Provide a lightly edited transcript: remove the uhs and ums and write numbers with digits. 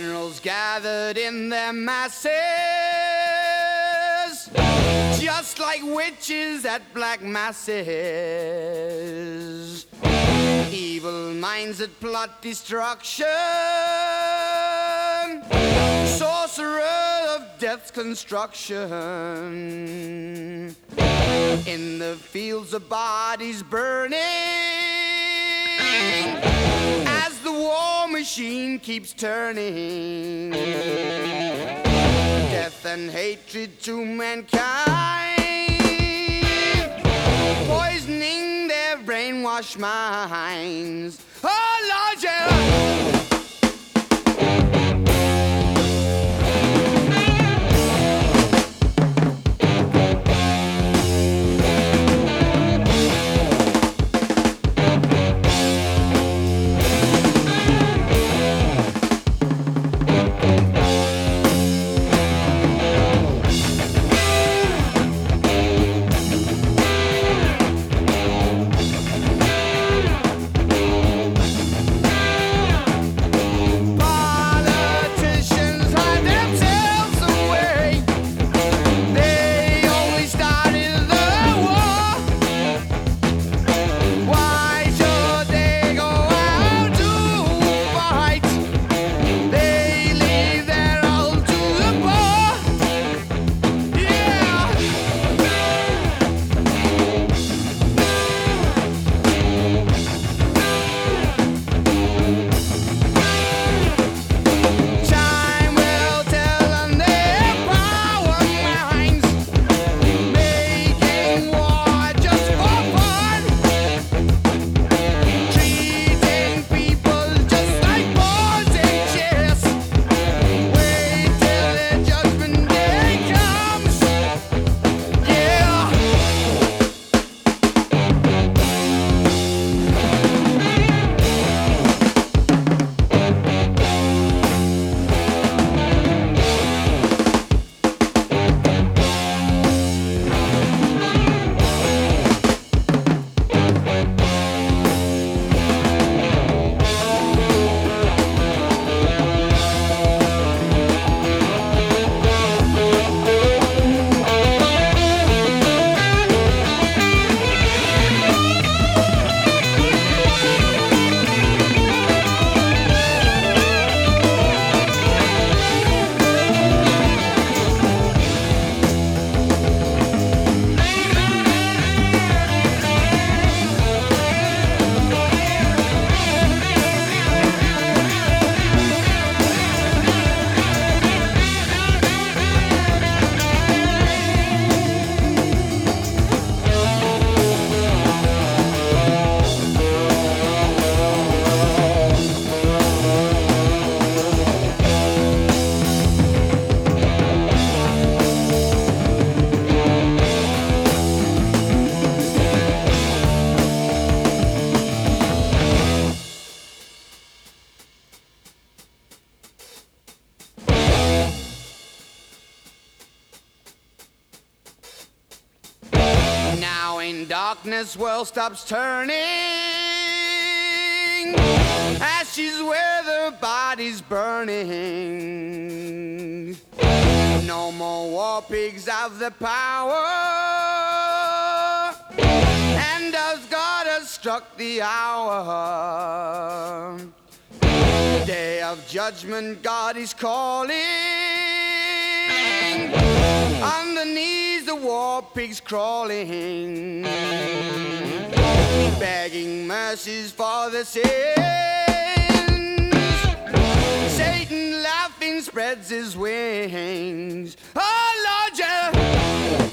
Generals gathered in their masses, just like witches at black masses. Evil minds that plot destruction, sorcerer of death's construction. In the fields of bodies burning, as the war machine keeps turning. Death and hatred to mankind, poisoning their brainwashed minds. Oh Lord, yeah. Now in darkness world stops turning, ashes where the body's burning. No more war pigs have the power, and as God has struck the hour, day of judgment God is calling. Underneath the war pigs crawling, begging mercies for the sins. Satan laughing spreads his wings. Oh Lord, yeah.